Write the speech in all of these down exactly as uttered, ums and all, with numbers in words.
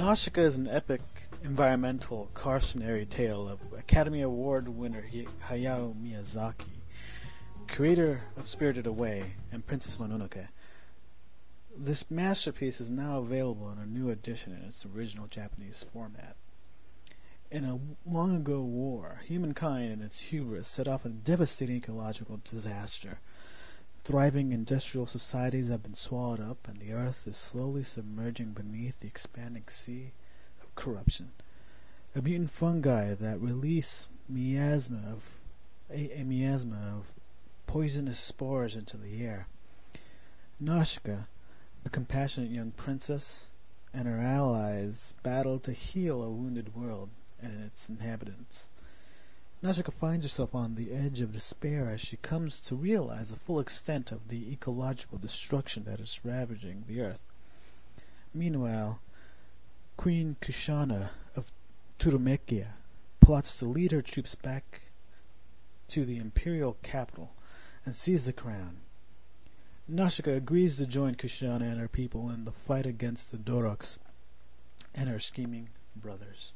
Nausicaa is an epic environmental cautionary tale of Academy Award winner Hayao Miyazaki, creator of Spirited Away and Princess Mononoke. This masterpiece is now available in a new edition in its original Japanese format. In a long-ago war, humankind and its hubris set off a devastating ecological disaster. Thriving industrial societies have been swallowed up, and the earth is slowly submerging beneath the expanding sea of corruption. A mutant fungi that release miasma of a, a miasma of poisonous spores into the air. Nausicaa, a compassionate young princess, and her allies battle to heal a wounded world and its inhabitants. Nausicaa finds herself on the edge of despair as she comes to realize the full extent of the ecological destruction that is ravaging the earth. Meanwhile, Queen Kushana of Turumekea plots to lead her troops back to the imperial capital and seize the crown. Nausicaa agrees to join Kushana and her people in the fight against the Doroks and her scheming brothers.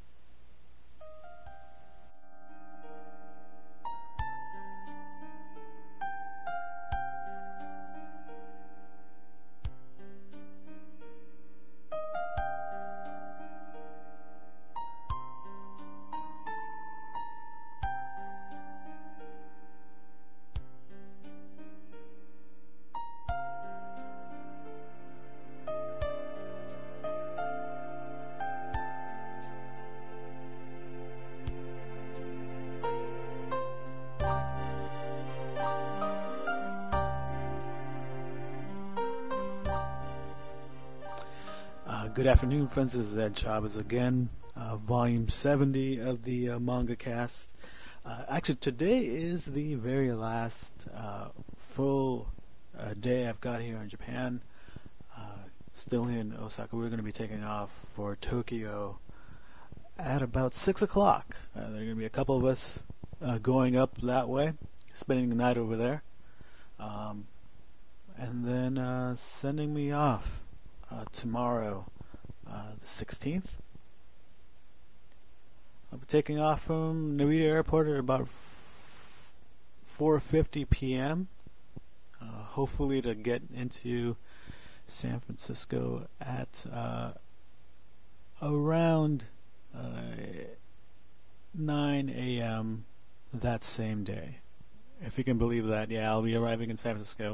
Good afternoon, friends. This is Ed Chavez again, uh, volume seventy of the uh, Manga Cast. Uh, actually, today is the very last uh, full uh, day I've got here in Japan. Uh, still in Osaka. We're going to be taking off for Tokyo at about six o'clock. Uh, there are going to be a couple of us uh, going up that way, spending the night over there, um, and then uh, sending me off uh, tomorrow. Uh, the sixteenth. I'll be taking off from Narita Airport at about f- four fifty p.m. Uh, hopefully to get into San Francisco at uh, around uh, nine a.m. that same day. If you can believe that, yeah, I'll be arriving in San Francisco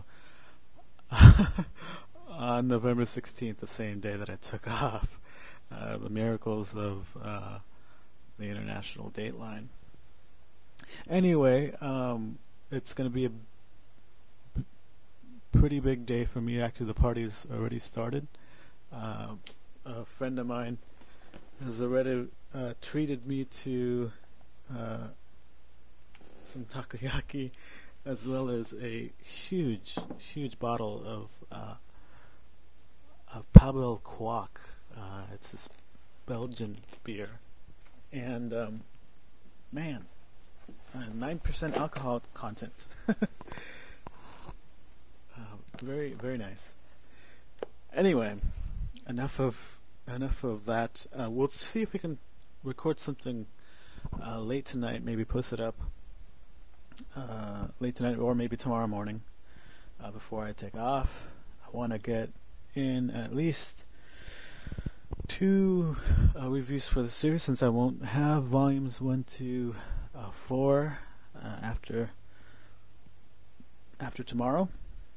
on November sixteenth, the same day that I took off. Uh, the miracles of uh, the international dateline. Anyway, um, it's going to be a b- pretty big day for me. Actually, the party's already started. Uh, a friend of mine has already uh, treated me to uh, some takoyaki, as well as a huge, huge bottle of uh, of Pavel Kwak. Uh, it's this Belgian beer. And, um, man, uh, nine percent alcohol content. uh, very, very nice. Anyway, enough of enough of that. Uh, we'll see if we can record something uh, late tonight, maybe post it up uh, late tonight or maybe tomorrow morning uh, before I take off. I want to get in at least two uh, reviews for the series, since I won't have volumes one to uh, four uh, after after tomorrow.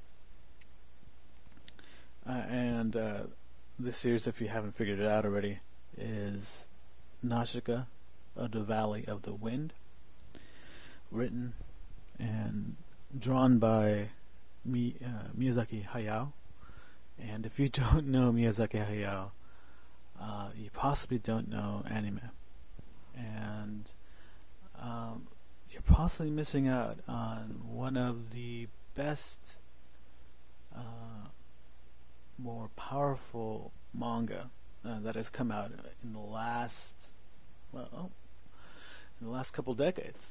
Uh, and uh, this series, if you haven't figured it out already, is Nausicaa of the Valley of the Wind, written and drawn by Mi- uh, Miyazaki Hayao. And if you don't know Miyazaki Hayao, uh, you possibly don't know anime. And um, you're possibly missing out on one of the best, uh, more powerful manga uh, that has come out in the last, well, in the last couple decades.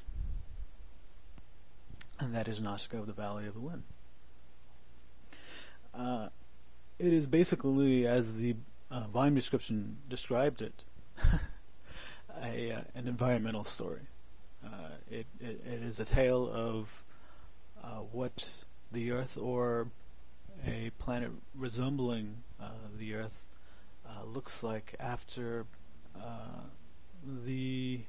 And that is Nausicaa of the Valley of the Wind. Uh, It is basically, as the uh, volume description described it, a uh, an environmental story. Uh, it, it it is a tale of uh, what the Earth, or a planet resembling uh, the Earth, uh, looks like after uh, the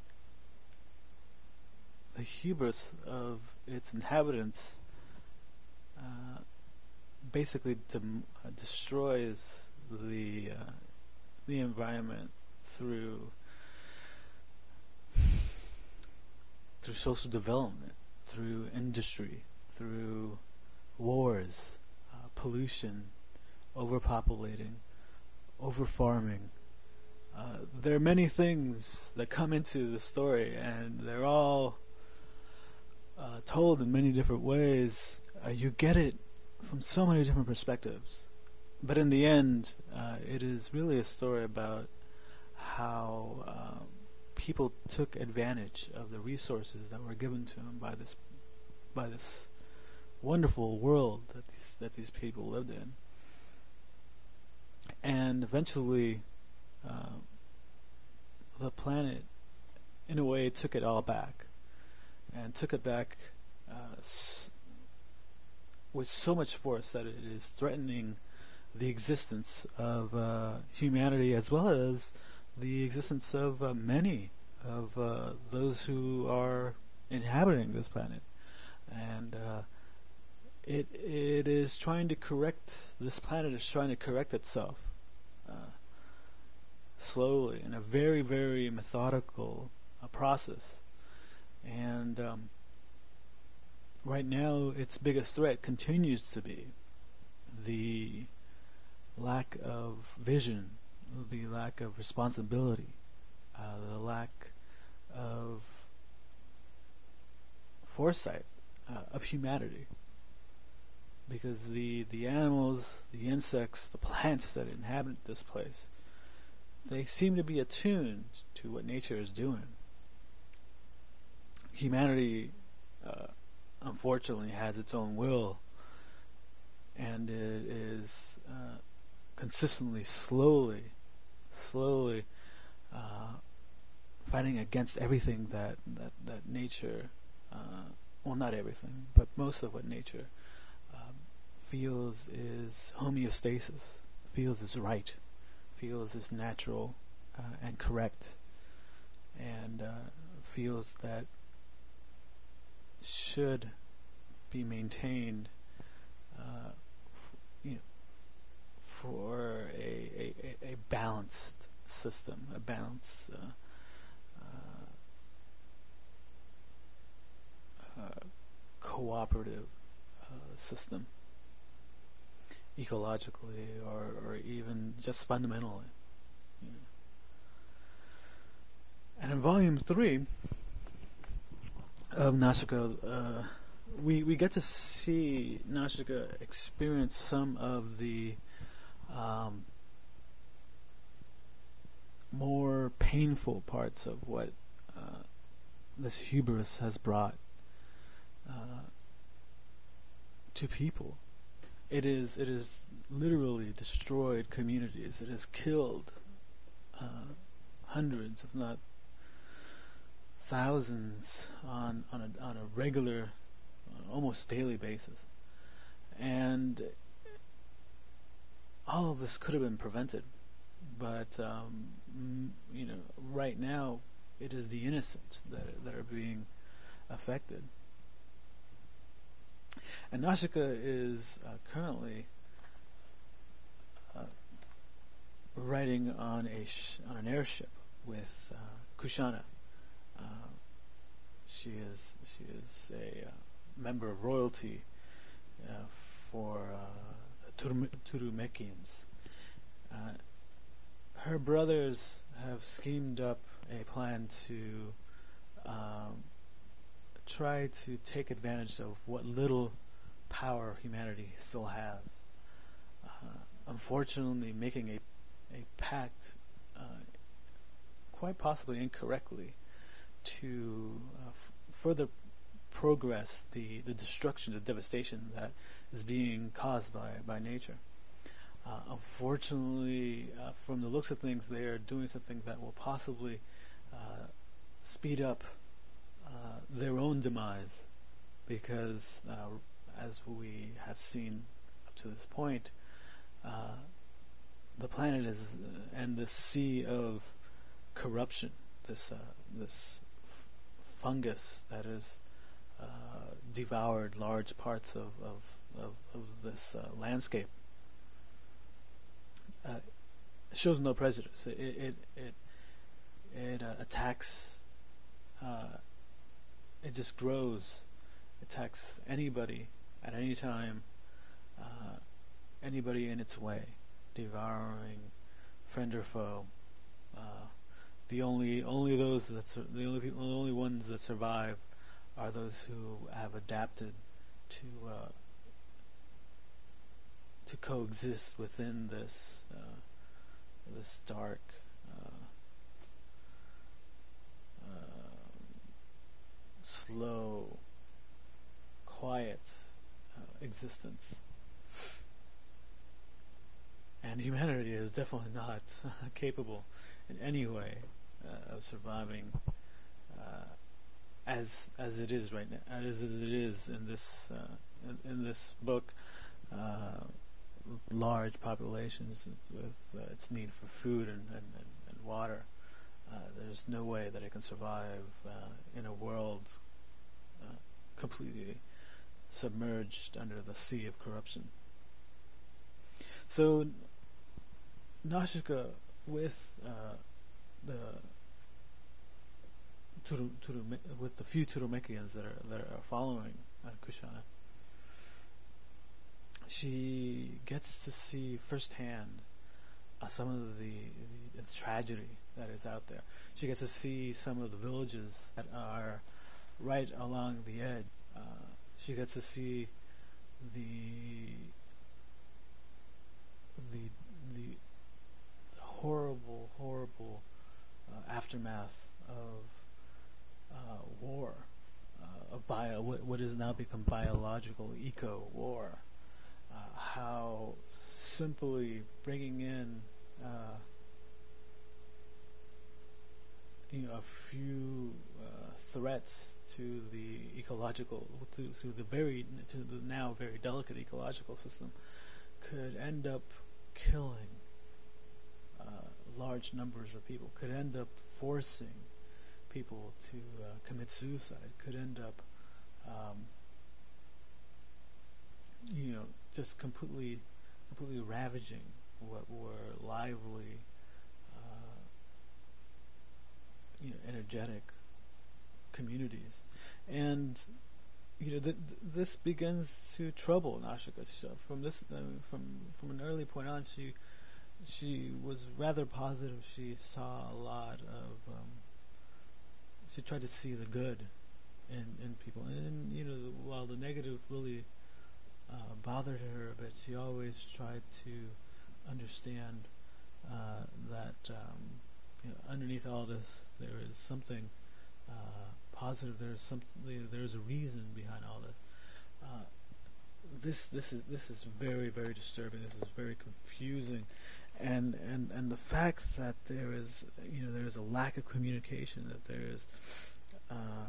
the hubris of its inhabitants uh, basically dem- uh, destroys the uh, the environment through through social development, through industry, through wars, uh, pollution, overpopulating, overfarming. Uh, there are many things that come into the story, and they're all uh, told in many different ways. Uh, you get it from so many different perspectives. But in the end, uh, it is really a story about how uh, people took advantage of the resources that were given to them by this by this wonderful world that these that these people lived in, and eventually uh, the planet, in a way, took it all back, and took it back uh, s- with so much force that it is threatening the existence of uh, humanity, as well as the existence of uh, many of uh, those who are inhabiting this planet. And uh, it it is trying to correct, this planet is trying to correct itself uh, slowly, in a very, very methodical uh, process. And um, right now, its biggest threat continues to be the lack of vision, the lack of responsibility, uh, the lack of foresight uh, of humanity. Because the, the animals, the insects, the plants that inhabit this place, they seem to be attuned to what nature is doing. Humanity, uh, unfortunately, has its own will, and it is uh, consistently, slowly, slowly uh, fighting against everything that, that, that nature, uh, well, not everything, but most of what nature um, feels is homeostasis, feels is right, feels is natural uh, and correct, and uh, feels that should be maintained uh, f- you know, for a, a, a balanced system, a balanced uh, uh, uh, cooperative uh, system, ecologically, or, or even just fundamentally. You know. And in volume three of Nashika, uh, we we get to see Nashika experience some of the um, more painful parts of what uh, this hubris has brought uh, to people. It is it is literally destroyed communities. It has killed uh, hundreds, if not thousands, on on a on a regular, uh, almost daily basis, and all of this could have been prevented. But um, m- you know, right now, it is the innocent that that are being affected. And Nashika is uh, currently uh, riding on a sh- on an airship with uh, Kushana. Uh, she is she is a uh, member of royalty uh, for uh, the Turum- Turumekians. Uh, her brothers have schemed up a plan to um, try to take advantage of what little power humanity still has. Uh, unfortunately, making a a pact, uh, quite possibly incorrectly, to uh, f- further progress the, the destruction, the devastation that is being caused by, by nature. Uh, unfortunately, uh, from the looks of things, they are doing something that will possibly uh, speed up uh, their own demise, because uh, as we have seen up to this point, uh, the planet is uh, and the sea of corruption, this uh, this f- fungus that has uh, devoured large parts of of, of, of this uh, landscape, uh, shows no prejudice. It it it, it uh, attacks. Uh, it just grows. Attacks anybody at any time, uh, anybody in its way, devouring friend or foe. Uh, the only only those that sur- the only people, the only ones that survive are those who have adapted to uh, to coexist within this uh, this dark, uh, uh, slow, quiet uh, existence. And humanity is definitely not uh, capable in any way uh, of surviving uh, as as it is right now, as it is in this uh, in, in this book. Uh, large populations with uh, its need for food and, and, and water. Uh, there's no way that it can survive uh, in a world uh, completely submerged under the sea of corruption. So Nashika, with uh, the Turu, Turu, with the few Turumekians that are that are following uh, Kushana, she gets to see firsthand uh, some of the, the, the tragedy that is out there. She gets to see some of the villages that are right along the edge. Uh, she gets to see the the the, the horrible, horrible uh, aftermath of uh, war, uh, of bio, what, what has now become biological eco-war. Uh, how simply bringing in uh, you know, a few uh, threats to the ecological, to, to the very, to the now very delicate ecological system, could end up killing uh, large numbers of people. Could end up forcing people to uh, commit suicide. Could end up, um, you know, just completely, completely ravaging what were lively, uh, you know, energetic communities, and you know, th- th- this begins to trouble Nashika. So from this, uh, from from an early point on, she she was rather positive. She saw a lot of. Um, she tried to see the good in in people, and you know, the, while the negative really Uh, bothered her a bit, she always tried to understand uh, that um, you know, underneath all this there is something uh, positive. There is something. There is a reason behind all this. Uh, this this is this is very very disturbing. This is very confusing, and and and the fact that there is you know there is a lack of communication. That there is. Uh,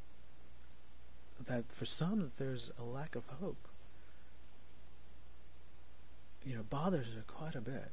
that for some that there's a lack of hope. You know, bothers her quite a bit.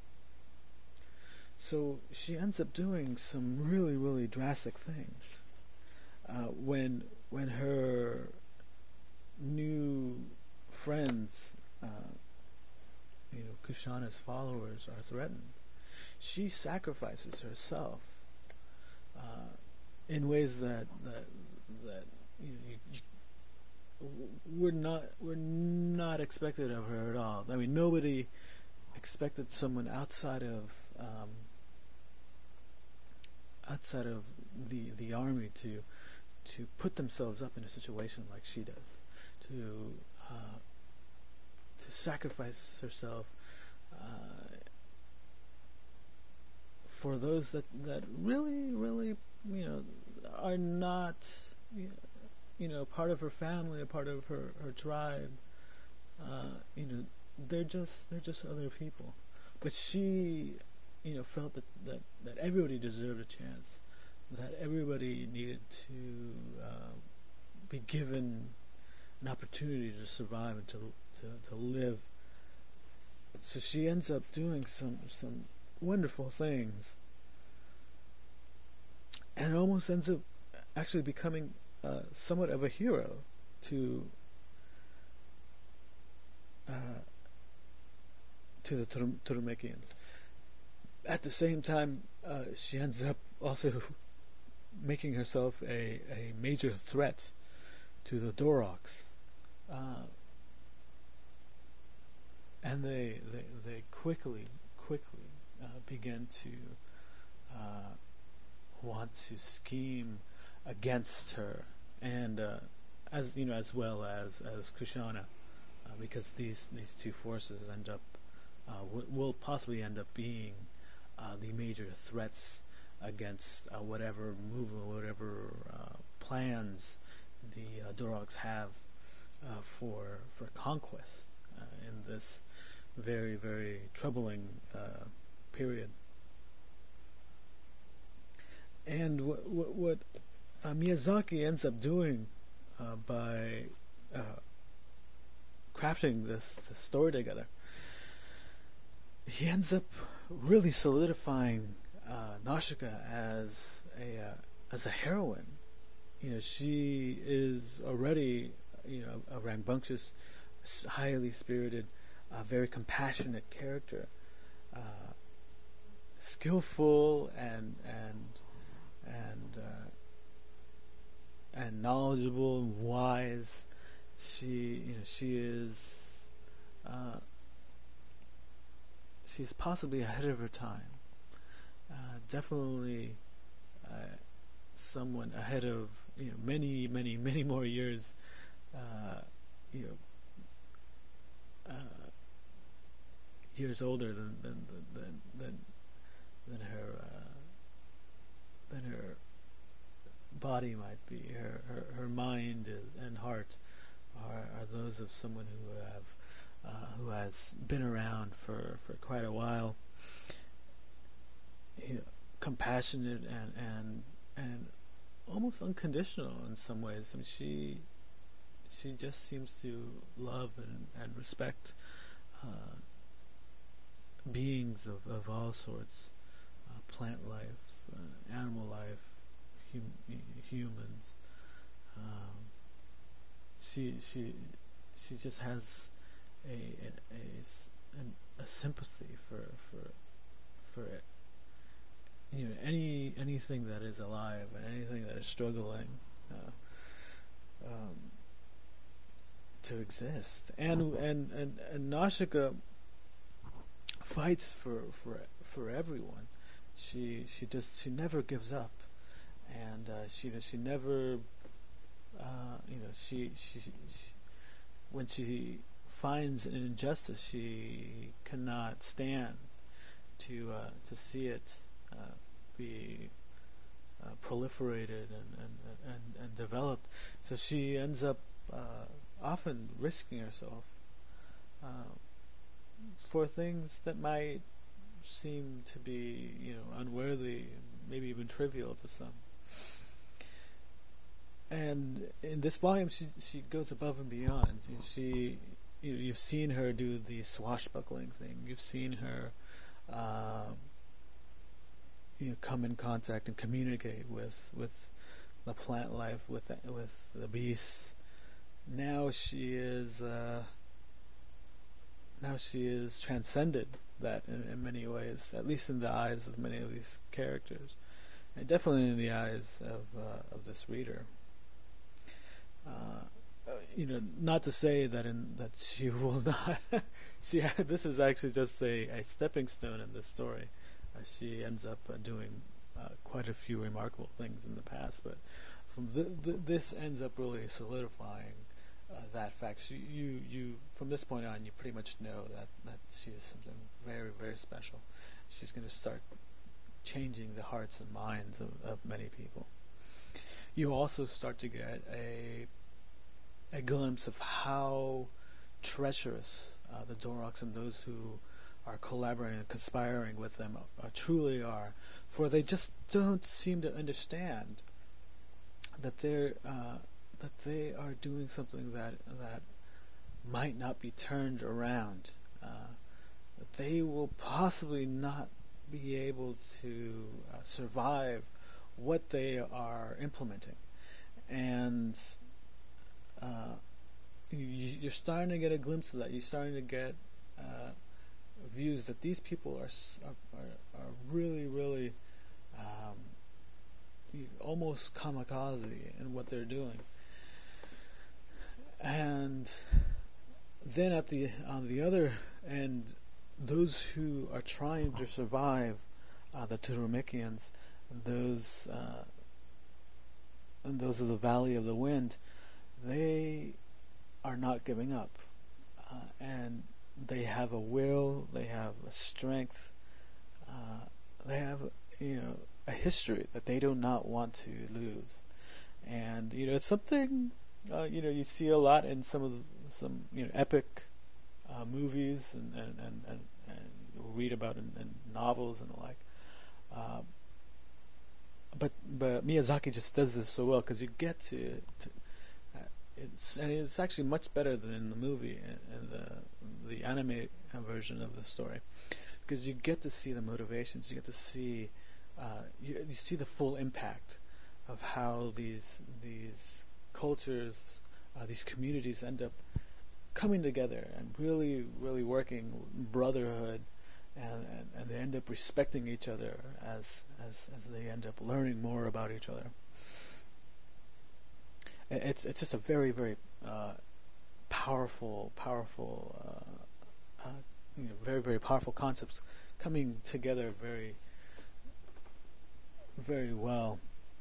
So she ends up doing some really, really drastic things. Uh, when when her new friends, uh, you know, Kushana's followers are threatened, she sacrifices herself uh, in ways that that that you know, you, you We're not we're not expected of her at all. I mean, nobody expected someone outside of um, outside of the the army to to put themselves up in a situation like she does, to uh, to sacrifice herself uh, for those that that really really you know are not. You know, you know, part of her family, a part of her, her tribe, uh, you know, they're just they're just other people. But she, you know, felt that, that, that everybody deserved a chance, that everybody needed to uh, be given an opportunity to survive and to, to to live. So she ends up doing some some wonderful things, and almost ends up actually becoming uh, somewhat of a hero to uh, to the Tur- Turmekians. At the same time, uh, she ends up also making herself a, a major threat to the Doroks. Uh, and they, they they quickly, quickly uh, begin to uh, want to scheme against her, and uh, as you know, as well as as Kushana, uh, because these these two forces end up uh, w- will possibly end up being uh, the major threats against uh, whatever move or whatever uh, plans the uh, Doroks have uh, for for conquest uh, in this very very troubling uh, period. And what what, what uh, Miyazaki ends up doing uh, by uh, crafting this, this story together, he ends up really solidifying uh, Nausicaa as a uh, as a heroine. You know, she is already, you know, a rambunctious, highly spirited, uh, very compassionate character, uh, skillful and and and uh, and knowledgeable and wise. She, you know, she is uh, she is possibly ahead of her time. Uh, definitely uh, someone ahead of, you know, many, many, many more years. Uh, you know, uh, years older than than than than, than her uh, than her body might be. Her her, her mind is, and heart are, are those of someone who have uh, who has been around for, for quite a while. You know, compassionate and and and almost unconditional in some ways. I mean, she she just seems to love and, and respect uh, beings of, of all sorts, uh, plant life, uh, animal life, hum- humans. Um, she she she just has a a, a, a sympathy for for for it. You know, any anything that is alive and anything that is struggling uh, um, to exist, and and and, and Nausicaa fights for for for everyone. She she just she never gives up, and uh, she she never uh, you know she, she she when she finds an injustice, she cannot stand to uh, to see it uh, be uh, proliferated and, and, and, and developed. So she ends up uh, often risking herself uh, for things that might seem to be, you know, unworthy, maybe even trivial to some. And in this volume, she she goes above and beyond. She, you know, you've seen her do the swashbuckling thing. You've seen her, uh, you know, come in contact and communicate with with the plant life, with the, with the beasts. Now she is uh, now she is transcended that in, in many ways, at least in the eyes of many of these characters, and definitely in the eyes of uh, of this reader. Uh, you know, not to say that in that she will not. she this is actually just a, a stepping stone in this story. Uh, she ends up uh, doing uh, quite a few remarkable things in the past, but from the, the, this ends up really solidifying uh, that fact. She, you you from this point on, you pretty much know that that she is something very very special. She's going to start changing the hearts and minds of, of many people. You also start to get a a glimpse of how treacherous uh, the Doroks and those who are collaborating and conspiring with them uh, truly are, for they just don't seem to understand that they're uh, that they are doing something that that might not be turned around. Uh, that they will possibly not be able to uh, survive what they are implementing, and uh, you, you're starting to get a glimpse of that. You're starting to get uh, views that these people are are, are really, really um, almost kamikaze in what they're doing. And then at the on the other end, those who are trying to survive, uh, the Turumikians, those uh, and those of the Valley of the Wind, they are not giving up, uh, and they have a will, they have a strength, uh, they have, you know, a history that they do not want to lose. And you know, it's something uh, you know you see a lot in some of the, some you know epic uh, movies and and, and, and and read about in, in novels and the like. Uh, but but Miyazaki just does this so well, because you get to, to uh, it's and it's actually much better than in the movie and the the anime version of the story, because you get to see the motivations, you get to see uh, you, you see the full impact of how these these cultures, uh, these communities end up coming together and really really working brotherhood. And, and, and they end up respecting each other as, as as they end up learning more about each other. It's it's just a very very uh, powerful powerful uh, uh, you know very very powerful concepts coming together very very well.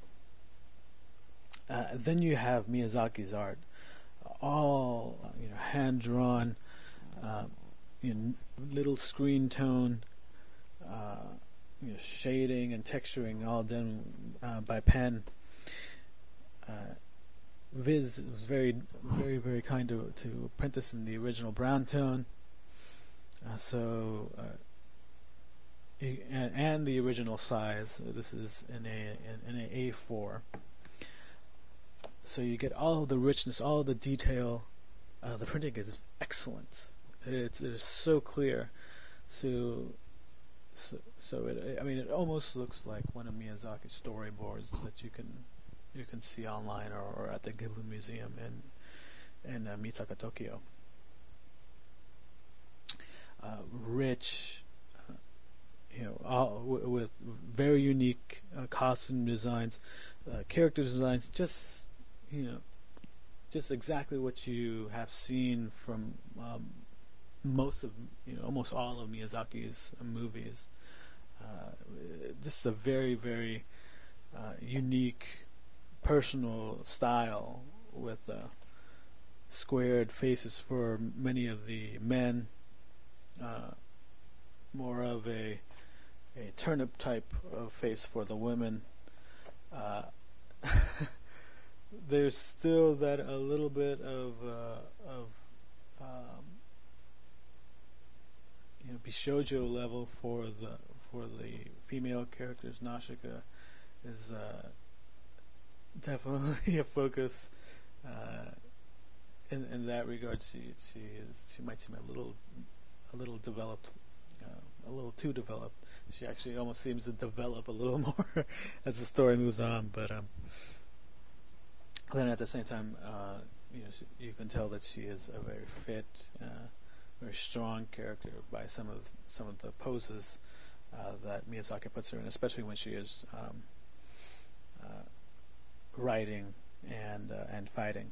Uh, then you have Miyazaki's art, all you know hand drawn. Uh, You know, little screen tone, uh, you know, shading and texturing, all done uh, by pen. Uh, Viz was very, very, very kind to to Prentice in the original brown tone. Uh, so, uh, he, and, and the original size. This is in a in, in a A four. So you get all of the richness, all of the detail. Uh, the printing is excellent. It's it is so clear, so so, so it, I mean it almost looks like one of Miyazaki's storyboards that you can you can see online or, or at the Ghibli Museum in in uh, Mitaka, Tokyo. Uh, rich, uh, you know, all, w- with very unique uh, costume designs, uh, character designs, just you know, just exactly what you have seen from. Um, most of, you know, almost all of Miyazaki's uh, movies. Uh, just a very, very uh, unique, personal style with uh, squared faces for many of the men, uh, more of a a turnip type of face for the women. Uh, there's still that a little bit of uh, of um, you know, Bishoujo level for the for the female characters. Nashika is uh, definitely a focus uh, in in that regard. She she is she might seem a little a little developed, uh, a little too developed. She actually almost seems to develop a little more as the story moves on. But um, then at the same time, uh, you know, she, you can tell that she is a very fit. Uh, very strong character by some of some of the poses uh, that Miyazaki puts her in, especially when she is um, uh, writing and uh, and fighting.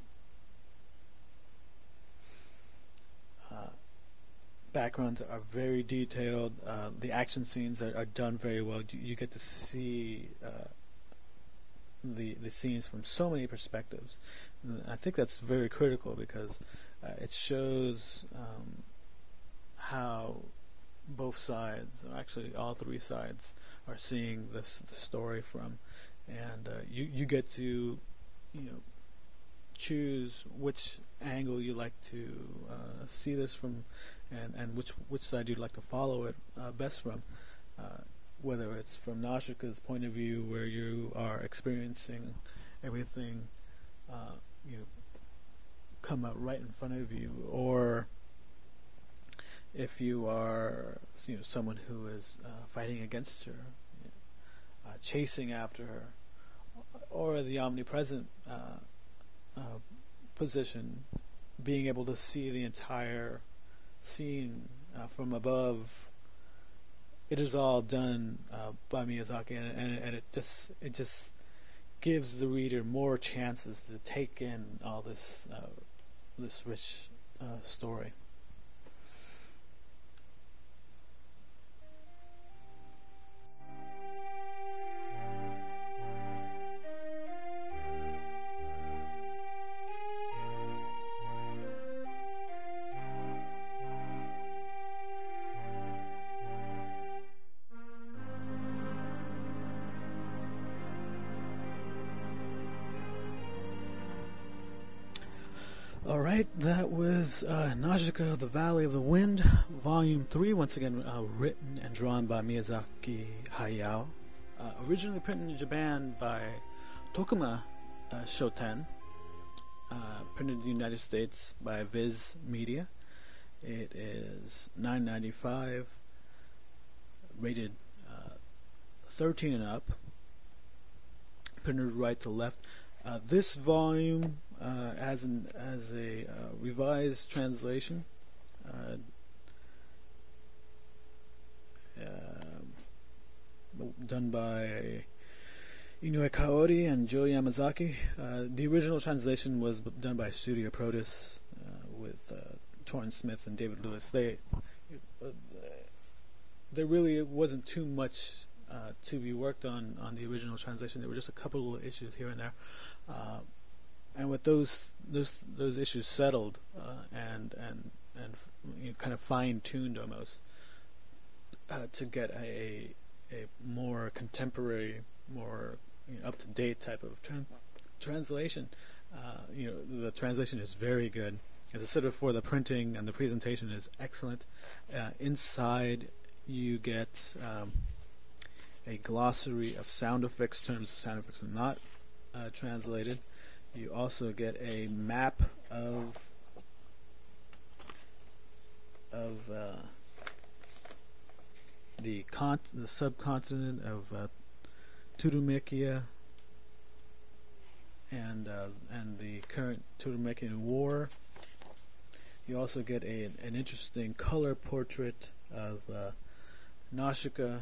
Uh, backgrounds are very detailed. Uh, the action scenes are, are done very well. You, you get to see uh, the the scenes from so many perspectives. And I think that's very critical because uh, it shows. Um, how both sides, or actually all three sides, are seeing this the story from, and uh, you you get to you know choose which angle you like to uh, see this from, and, and which which side you'd like to follow it uh, best from. Uh, whether it's from Nausicaa's point of view, where you are experiencing everything uh, you know, come out right in front of you, or if you are you know someone who is uh, fighting against her, uh, chasing after her, or the omnipresent uh, uh, position, being able to see the entire scene uh, from above. It is all done uh, by Miyazaki, and, and, and it just it just gives the reader more chances to take in all this uh, this rich uh, story. Alright, that was uh, Nausicaa, The Valley of the Wind, Volume three, once again uh, written and drawn by Miyazaki Hayao. Uh, originally printed in Japan by Tokuma uh, Shoten, uh, printed in the United States by Viz Media. It is nine ninety-five, rated uh, thirteen and up, printed right to left. Uh, this volume uh, as an as a uh, revised translation, uh, uh, done by Inoue Kaori and Joe Yamazaki. Uh, the original translation was done by Studio Protus uh, with uh, Torrance Smith and David Lewis. They uh, there really wasn't too much uh, to be worked on on the original translation. There were just a couple of issues here and there. Uh, and with those those those issues settled uh, and and and you know, kind of fine tuned almost uh, to get a a more contemporary, more you know, up to date type of tran- translation. Uh, you know, the translation is very good. As I said before, the printing and the presentation is excellent. Uh, inside, you get um, a glossary of sound effects, terms of sound effects are not Uh, translated. You also get a map of of uh, the cont- the subcontinent of uh, Turumekia and uh, and the current Turumekian War. You also get a an interesting color portrait of uh, Nausicaa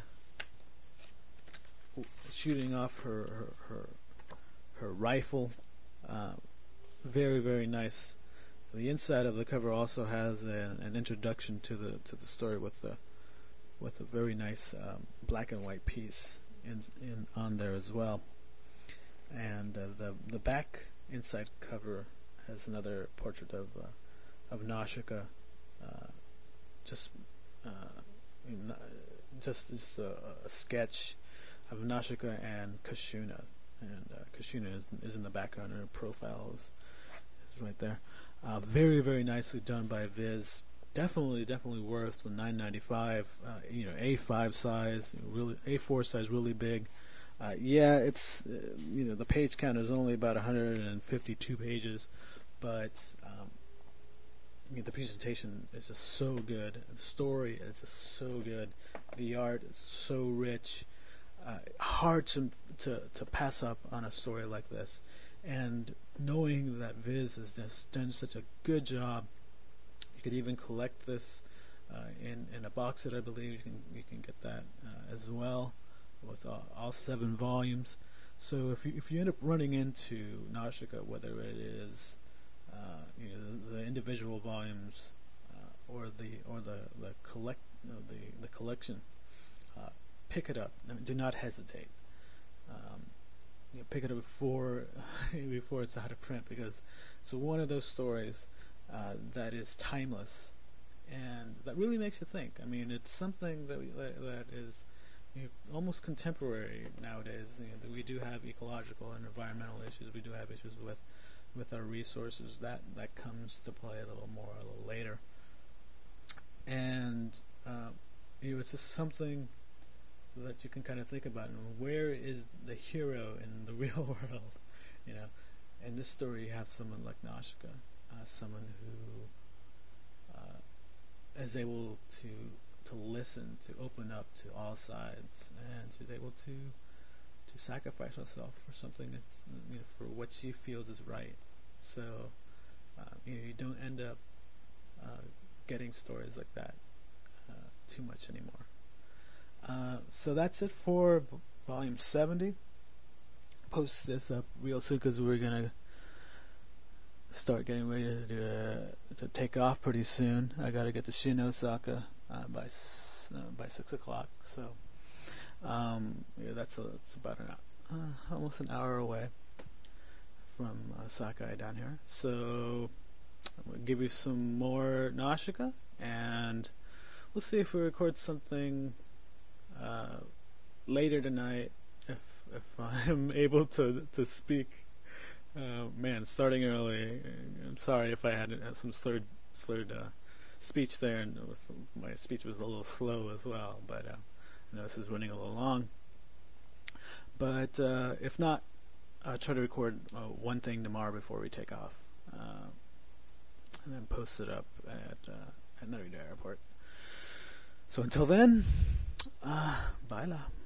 shooting off her her, her her rifle. Uh, very very nice. The inside of the cover also has a, an introduction to the to the story with the with a very nice um, black and white piece in, in on there as well. And uh, the the back inside cover has another portrait of uh, of Nausicaa, uh, just uh, just just a, a sketch of Nausicaa and Kushuna. And uh, Kushuna is, is in the background, and her profile is, is right there. Uh, very, very nicely done by Viz. Definitely, definitely worth the nine ninety-five. Uh, you know, A five size, really A four size, really big. Uh, yeah, it's uh, you know the page count is only about one hundred fifty-two pages, but um, you know, the presentation is just so good. The story is just so good. The art is so rich. Uh, hard to, to to pass up on a story like this, and knowing that Viz has just done such a good job, you could even collect this uh, in in a box set. I believe you can you can get that uh, as well with all, all seven volumes. So if you if you end up running into Nausicaa, whether it is uh, you know the, the individual volumes uh, or the or the the collect you know, the the collection. Uh, Pick it up. I mean, do not hesitate. Um, you know, pick it up before before it's out of print, because it's one of those stories uh, that is timeless and that really makes you think. I mean, it's something that we, that, that is you know, almost contemporary nowadays. You know, that we do have ecological and environmental issues. We do have issues with with our resources, that that comes to play a little more a little later. And uh, you know, it's just something that you can kind of think about. And where is the hero in the real world? You know, in this story, you have someone like Nashika, uh, someone who uh, is able to to listen, to open up to all sides, and she's able to to sacrifice herself for something that's, you know, for what she feels is right. So uh, you know, you don't end up uh, getting stories like that uh, too much anymore. Uh, so that's it for v- volume seventy. Post this up real soon because we're gonna start getting ready to uh, to take off pretty soon. I gotta get to Shin, Osaka uh, by s- uh, by six o'clock. So um, yeah, that's a, that's about an uh, almost an hour away from uh, Sakai down here. So I'm gonna give you some more Nashika, and we'll see if we record something uh, later tonight. If if I'm able to to speak. Uh, man, starting early. I'm sorry if I had uh, some slurred, slurred uh, speech there, and my speech was a little slow as well. But uh, I know this is running a little long. But uh, if not, I'll try to record uh, one thing tomorrow before we take off, uh, and then post it up at uh, at Narita Airport. So until then, uh, bye la.